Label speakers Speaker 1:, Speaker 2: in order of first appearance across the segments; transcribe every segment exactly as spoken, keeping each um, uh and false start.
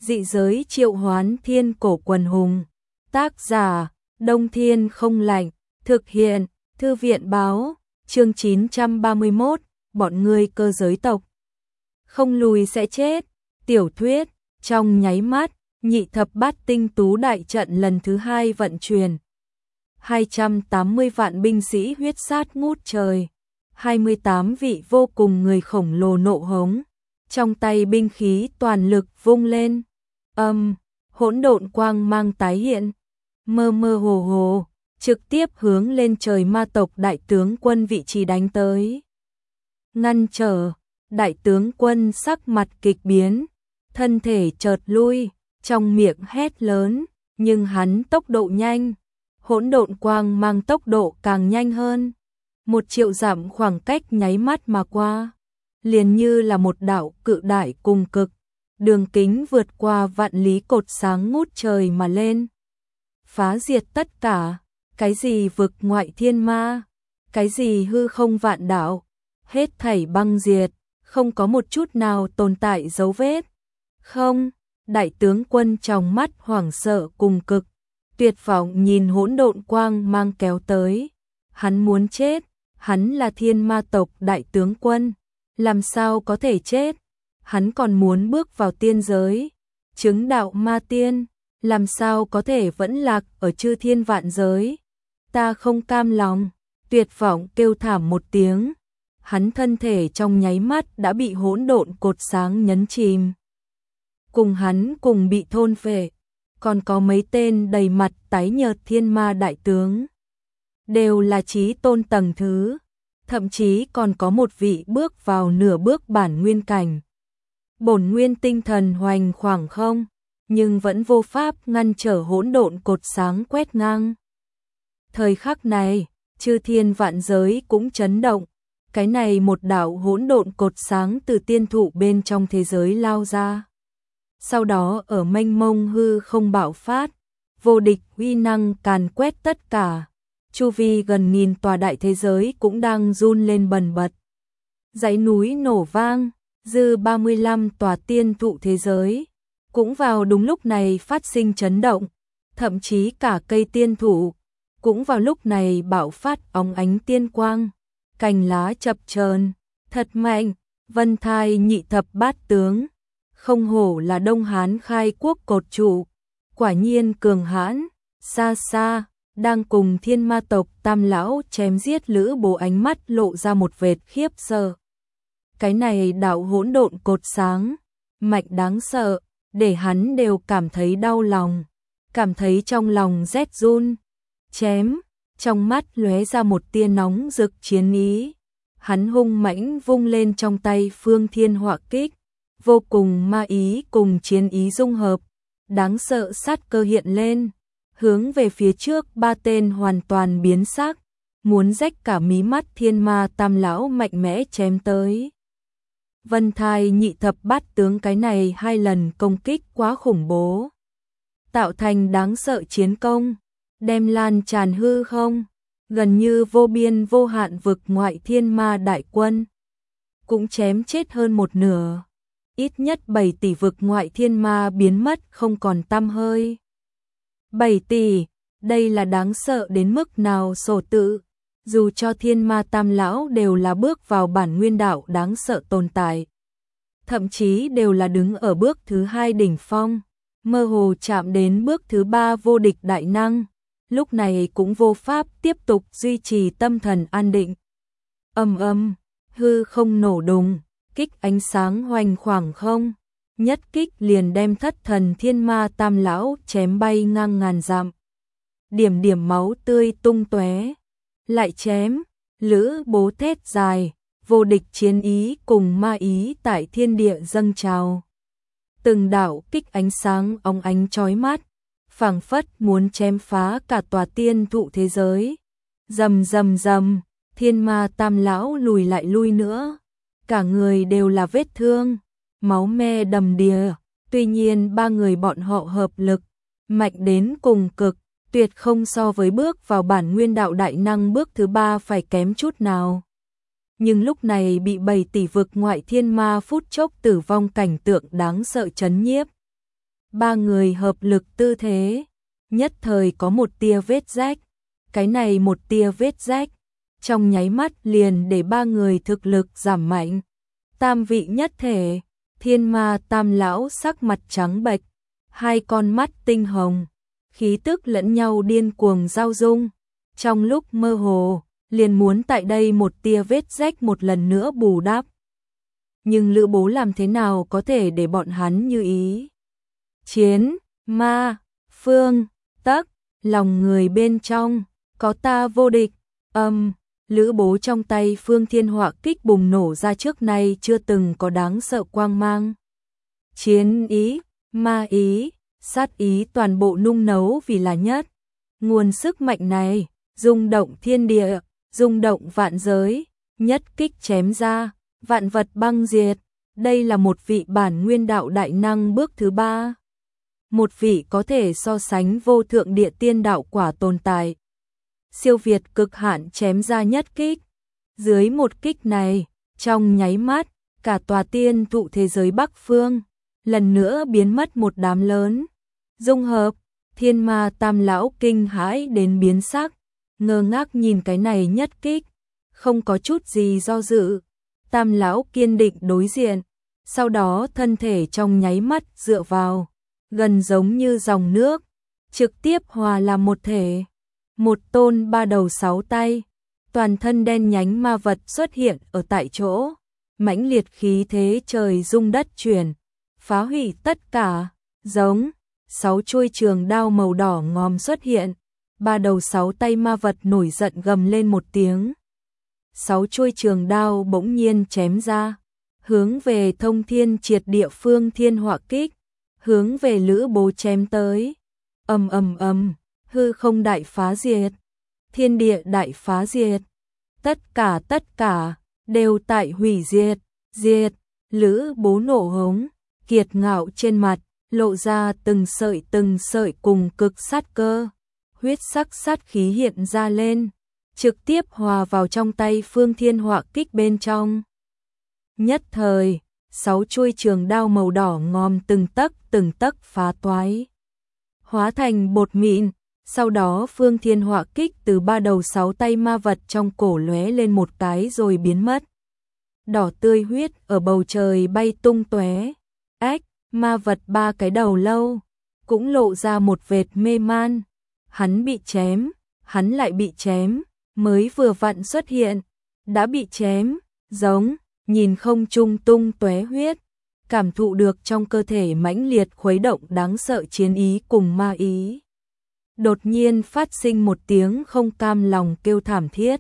Speaker 1: Dị giới triệu hoán thiên cổ quần hùng. Tác giả, Đông Thiên không lạnh. Thực hiện, Thư viện báo, chương chín trăm ba mươi mốt, bọn ngươi cơ giới tộc. Không lùi sẽ chết. Tiểu thuyết, trong nháy mắt, nhị thập bát tinh tú đại trận lần thứ hai vận chuyển. hai trăm tám mươi vạn binh sĩ huyết sát ngút trời. hai mươi tám vị vô cùng người khổng lồ nộ hống. Trong tay binh khí toàn lực vung lên. Âm, hỗn độn quang mang tái hiện. Mơ mơ hồ hồ, trực tiếp hướng lên trời ma tộc đại tướng quân vị trí đánh tới. Ngăn trở, đại tướng quân sắc mặt kịch biến, thân thể chợt lui, trong miệng hét lớn, nhưng hắn tốc độ nhanh, hỗn độn quang mang tốc độ càng nhanh hơn. Một triệu dặm khoảng cách nháy mắt mà qua, liền như là một đạo cự đại cùng cực, đường kính vượt qua vạn lý cột sáng ngút trời mà lên. Phá diệt tất cả, cái gì vực ngoại thiên ma, cái gì hư không vạn đạo, hết thảy băng diệt, không có một chút nào tồn tại dấu vết. Không, đại tướng quân trong mắt hoảng sợ cùng cực, tuyệt vọng nhìn hỗn độn quang mang kéo tới. Hắn muốn chết, hắn là thiên ma tộc đại tướng quân, làm sao có thể chết? Hắn còn muốn bước vào tiên giới, chứng đạo ma tiên, làm sao có thể vẫn lạc ở chư thiên vạn giới? Ta không cam lòng, tuyệt vọng kêu thảm một tiếng. Hắn thân thể trong nháy mắt đã bị hỗn độn cột sáng nhấn chìm. Cùng hắn cùng bị thôn phệ, còn có mấy tên đầy mặt tái nhợt thiên ma đại tướng. Đều là chí tôn tầng thứ, thậm chí còn có một vị bước vào nửa bước bản nguyên cảnh. Bổn nguyên tinh thần hoành khoảng không, nhưng vẫn vô pháp ngăn trở hỗn độn cột sáng quét ngang. Thời khắc này, chư thiên vạn giới cũng chấn động. Cái này một đạo hỗn độn cột sáng từ tiên thụ bên trong thế giới lao ra. Sau đó ở mênh mông hư không bạo phát, vô địch uy năng càn quét tất cả. Chu vi gần nghìn tòa đại thế giới cũng đang run lên bần bật. Dãy núi nổ vang, dư ba mươi lăm tòa tiên thụ thế giới cũng vào đúng lúc này phát sinh chấn động, thậm chí cả cây tiên thụ cũng vào lúc này bạo phát óng ánh tiên quang, cành lá chập chờn, thật mạnh. Vân Thai nhị thập bát tướng, không hổ là Đông Hán khai quốc cột trụ, quả nhiên cường hãn. Xa xa, đang cùng thiên ma tộc tam lão chém giết Lữ Bố ánh mắt lộ ra một vệt khiếp sợ. Cái này đạo hỗn độn cột sáng, mạnh đáng sợ, để hắn đều cảm thấy đau lòng, cảm thấy trong lòng rét run. Chém, trong mắt lóe ra một tia nóng rực chiến ý. Hắn hung mãnh vung lên trong tay Phương Thiên Họa Kích, vô cùng ma ý cùng chiến ý dung hợp, đáng sợ sát cơ hiện lên, hướng về phía trước ba tên hoàn toàn biến sắc, muốn rách cả mí mắt thiên ma tam lão mạnh mẽ chém tới. Vân Thai nhị thập bát tướng cái này hai lần công kích quá khủng bố, tạo thành đáng sợ chiến công, đem lan tràn hư không, gần như vô biên vô hạn vực ngoại thiên ma đại quân, cũng chém chết hơn một nửa. Ít nhất bảy tỷ vực ngoại thiên ma biến mất không còn tăm hơi. bảy tỷ, đây là đáng sợ đến mức nào sổ tự, dù cho thiên ma tam lão đều là bước vào bản nguyên đạo đáng sợ tồn tại. Thậm chí đều là đứng ở bước thứ hai đỉnh phong, mơ hồ chạm đến bước thứ ba vô địch đại năng, lúc này cũng vô pháp tiếp tục duy trì tâm thần an định. Ầm ầm, hư không nổ đùng, kích ánh sáng hoành khoảng không, nhất kích liền đem thất thần thiên ma tam lão chém bay ngang ngàn dặm. Điểm điểm máu tươi tung tóe, lại chém, Lữ Bố thét dài, vô địch chiến ý cùng ma ý tại thiên địa dâng trào. Từng đạo kích ánh sáng óng ánh chói mắt, phảng phất muốn chém phá cả tòa tiên thụ thế giới. Rầm rầm rầm, thiên ma tam lão lùi lại lui nữa, cả người đều là vết thương, máu me đầm đìa. Tuy nhiên ba người bọn họ hợp lực, mạnh đến cùng cực, tuyệt không so với bước vào bản nguyên đạo đại năng bước thứ ba phải kém chút nào. Nhưng lúc này bị bảy tỷ vực ngoại thiên ma phút chốc tử vong cảnh tượng đáng sợ chấn nhiếp. ba người hợp lực tư thế, nhất thời có một tia vết rách. Cái này một tia vết rách, trong nháy mắt liền để ba người thực lực giảm mạnh. Tam vị nhất thể, Thiên Ma Tam lão sắc mặt trắng bệch, hai con mắt tinh hồng, khí tức lẫn nhau điên cuồng giao dung. Trong lúc mơ hồ, liền muốn tại đây một tia vết rách một lần nữa bù đắp. Nhưng Lữ Bố làm thế nào có thể để bọn hắn như ý? Chiến, ma, phương, tắc, lòng người bên trong, có ta vô địch, âm, Lữ Bố trong tay Phương Thiên Họa kích bùng nổ ra trước nay chưa từng có đáng sợ quang mang. Chiến ý, ma ý, sát ý toàn bộ nung nấu vì là nhất. Nguồn sức mạnh này, rung động thiên địa, rung động vạn giới, nhất kích chém ra, vạn vật băng diệt. Đây là một vị bản nguyên đạo đại năng bước thứ ba. Một vị có thể so sánh vô thượng địa tiên đạo quả tồn tại. Siêu việt cực hạn chém ra nhất kích. Dưới một kích này, trong nháy mắt, cả tòa tiên thụ thế giới Bắc Phương, lần nữa biến mất một đám lớn. Dung hợp, Thiên Ma Tam lão kinh hãi đến biến sắc, ngơ ngác nhìn cái này nhất kích, không có chút gì do dự. Tam lão kiên định đối diện, sau đó thân thể trong nháy mắt dựa vào, gần giống như dòng nước, trực tiếp hòa làm một thể. Một tôn ba đầu sáu tay, toàn thân đen nhánh ma vật xuất hiện ở tại chỗ, mãnh liệt khí thế trời rung đất chuyển, phá hủy tất cả, giống sáu chuôi trường đao màu đỏ ngòm xuất hiện, ba đầu sáu tay ma vật nổi giận gầm lên một tiếng. Sáu chuôi trường đao bỗng nhiên chém ra, hướng về Thông Thiên Triệt Địa Phương Thiên Họa kích, hướng về Lữ Bố chém tới. Ầm ầm ầm, hư không đại phá diệt, thiên địa đại phá diệt, tất cả tất cả đều tại hủy diệt, diệt. Lữ Bố nổ hống, kiệt ngạo trên mặt lộ ra từng sợi từng sợi cùng cực sát cơ, huyết sắc sát khí hiện ra lên, trực tiếp hòa vào trong tay Phương Thiên Họa kích bên trong. Nhất thời, sáu chuôi trường đao màu đỏ ngòm từng tấc từng tấc phá toái, hóa thành bột mịn. Sau đó Phương Thiên Họa kích từ ba đầu sáu tay ma vật trong cổ lóe lên một cái rồi biến mất. Đỏ tươi huyết ở bầu trời bay tung tóe. Ách, ma vật ba cái đầu lâu cũng lộ ra một vệt mê man. Hắn bị chém, hắn lại bị chém, mới vừa vặn xuất hiện, đã bị chém, giống, nhìn không trung tung tóe huyết, cảm thụ được trong cơ thể mãnh liệt khuấy động đáng sợ chiến ý cùng ma ý. Đột nhiên phát sinh một tiếng không cam lòng kêu thảm thiết.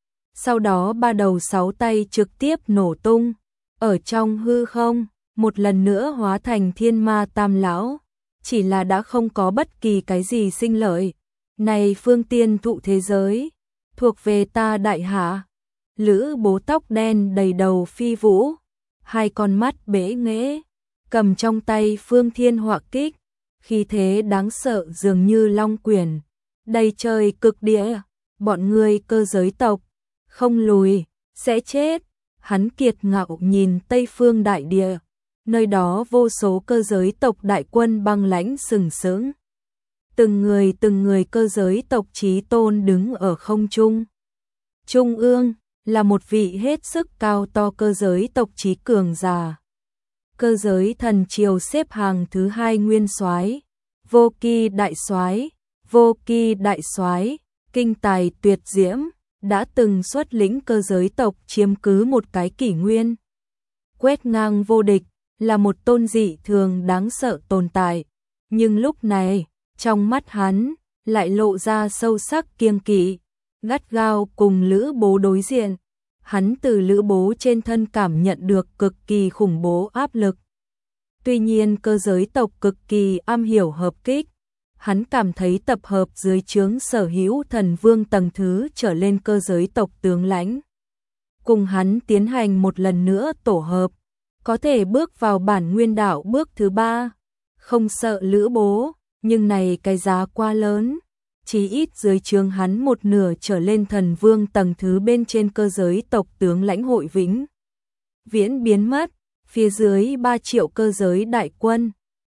Speaker 1: Sau đó ba đầu sáu tay trực tiếp nổ tung, ở trong hư không, một lần nữa hóa thành Thiên Ma Tam lão, chỉ là đã không có bất kỳ cái gì sinh lợi. Này phương tiên thụ thế giới, thuộc về ta đại hạ. Lữ Bố tóc đen đầy đầu phi vũ, hai con mắt bể nghễ, cầm trong tay Phương Thiên Họa kích, khí thế đáng sợ dường như long quyển, đầy trời cực địa, bọn người cơ giới tộc, không lùi, sẽ chết. Hắn kiệt ngạo nhìn Tây Phương đại địa, nơi đó vô số cơ giới tộc đại quân băng lãnh sừng sững. Từng người từng người cơ giới tộc chí tôn đứng ở không trung. Trung ương là một vị hết sức cao to cơ giới tộc chí cường giả. Cơ giới thần triều xếp hàng thứ hai nguyên soái, Vô Kỳ đại soái, Vô Kỳ đại soái, kinh tài tuyệt diễm, đã từng xuất lĩnh cơ giới tộc chiếm cứ một cái kỷ nguyên. Quét ngang vô địch, là một tôn dị thường đáng sợ tồn tại, nhưng lúc này, trong mắt hắn lại lộ ra sâu sắc kiêng kỵ, gắt gao cùng Lữ Bố đối diện. Hắn từ Lữ Bố trên thân cảm nhận được cực kỳ khủng bố áp lực. Tuy nhiên cơ giới tộc cực kỳ am hiểu hợp kích, hắn cảm thấy tập hợp dưới trướng sở hữu thần vương tầng thứ trở lên cơ giới tộc tướng lãnh, cùng hắn tiến hành một lần nữa tổ hợp, có thể bước vào bản nguyên đạo bước thứ ba. Không sợ Lữ Bố, nhưng này cái giá quá lớn, chí ít dưới trướng hắn một nửa trở lên thần vương tầng thứ bên trên cơ giới tộc tướng lãnh hội vĩnh viễn biến mất, phía dưới ba triệu cơ giới đại quân,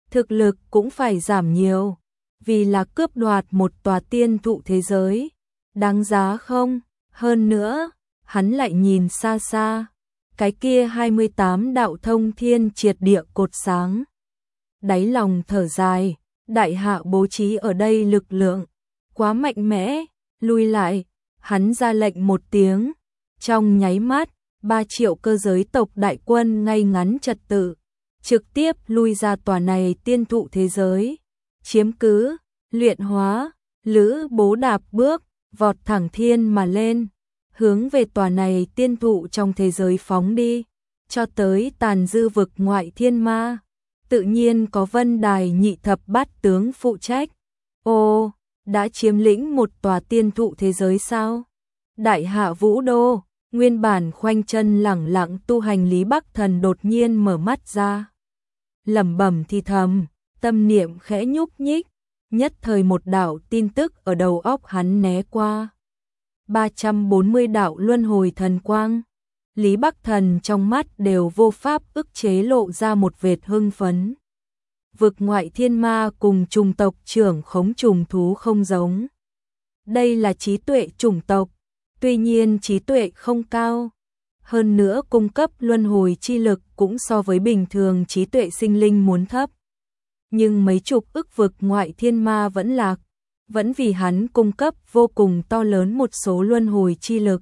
Speaker 1: thực lực cũng phải giảm nhiều, vì là cướp đoạt một tòa tiên thụ thế giới, đáng giá không? Hơn nữa, hắn lại nhìn xa xa, cái kia hai mươi tám đạo thông thiên triệt địa cột sáng. Đáy lòng thở dài, đại hạ bố trí ở đây lực lượng quá mạnh mẽ, lui lại, hắn ra lệnh một tiếng, trong nháy mắt, ba triệu cơ giới tộc đại quân ngay ngắn trật tự, trực tiếp lui ra tòa này tiên thụ thế giới, chiếm cứ, luyện hóa, Lữ Bố đạp bước, vọt thẳng thiên mà lên, hướng về tòa này tiên thụ trong thế giới phóng đi, cho tới tàn dư vực ngoại thiên ma. Tự nhiên có Vân Đài nhị thập bát tướng phụ trách. Ô, đã chiếm lĩnh một tòa tiên thụ thế giới sao? Đại hạ Vũ Đô, nguyên bản khoanh chân lẳng lặng tu hành Lý Bắc Thần đột nhiên mở mắt ra. Lẩm bẩm thì thầm, tâm niệm khẽ nhúc nhích, nhất thời một đạo tin tức ở đầu óc hắn né qua. ba trăm bốn mươi đạo luân hồi thần quang. Lý Bắc Thần trong mắt đều vô pháp ức chế lộ ra một vệt hưng phấn. Vực ngoại thiên ma cùng trùng tộc trưởng khống trùng thú không giống. Đây là trí tuệ chủng tộc, tuy nhiên trí tuệ không cao. Hơn nữa cung cấp luân hồi chi lực cũng so với bình thường trí tuệ sinh linh muốn thấp. Nhưng mấy chục ức vực ngoại thiên ma vẫn lạc, vẫn vì hắn cung cấp vô cùng to lớn một số luân hồi chi lực.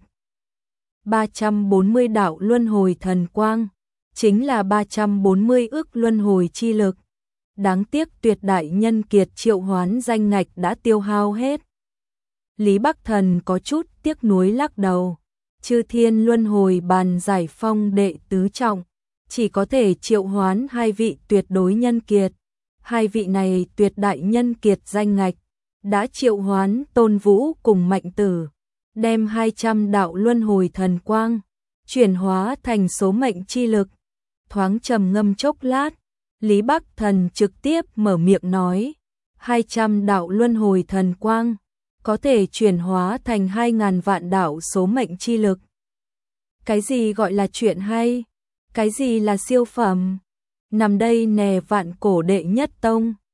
Speaker 1: ba trăm bốn mươi đạo luân hồi thần quang, chính là ba trăm bốn mươi ức luân hồi chi lực. Đáng tiếc tuyệt đại nhân kiệt triệu hoán danh ngạch đã tiêu hao hết. Lý Bắc Thần có chút tiếc nuối lắc đầu. Chư thiên luân hồi bàn giải phong đệ tứ trọng, chỉ có thể triệu hoán hai vị tuyệt đối nhân kiệt. Hai vị này tuyệt đại nhân kiệt danh ngạch, đã triệu hoán Tôn Vũ cùng Mạnh Tử, đem hai trăm đạo luân hồi thần quang, chuyển hóa thành số mệnh chi lực. Thoáng trầm ngâm chốc lát, Lý Bắc Thần trực tiếp mở miệng nói, hai trăm đạo luân hồi thần quang, có thể chuyển hóa thành hai ngàn vạn đạo số mệnh chi lực. Cái gì gọi là chuyện hay? Cái gì là siêu phẩm? Nằm đây nè vạn cổ đệ nhất tông.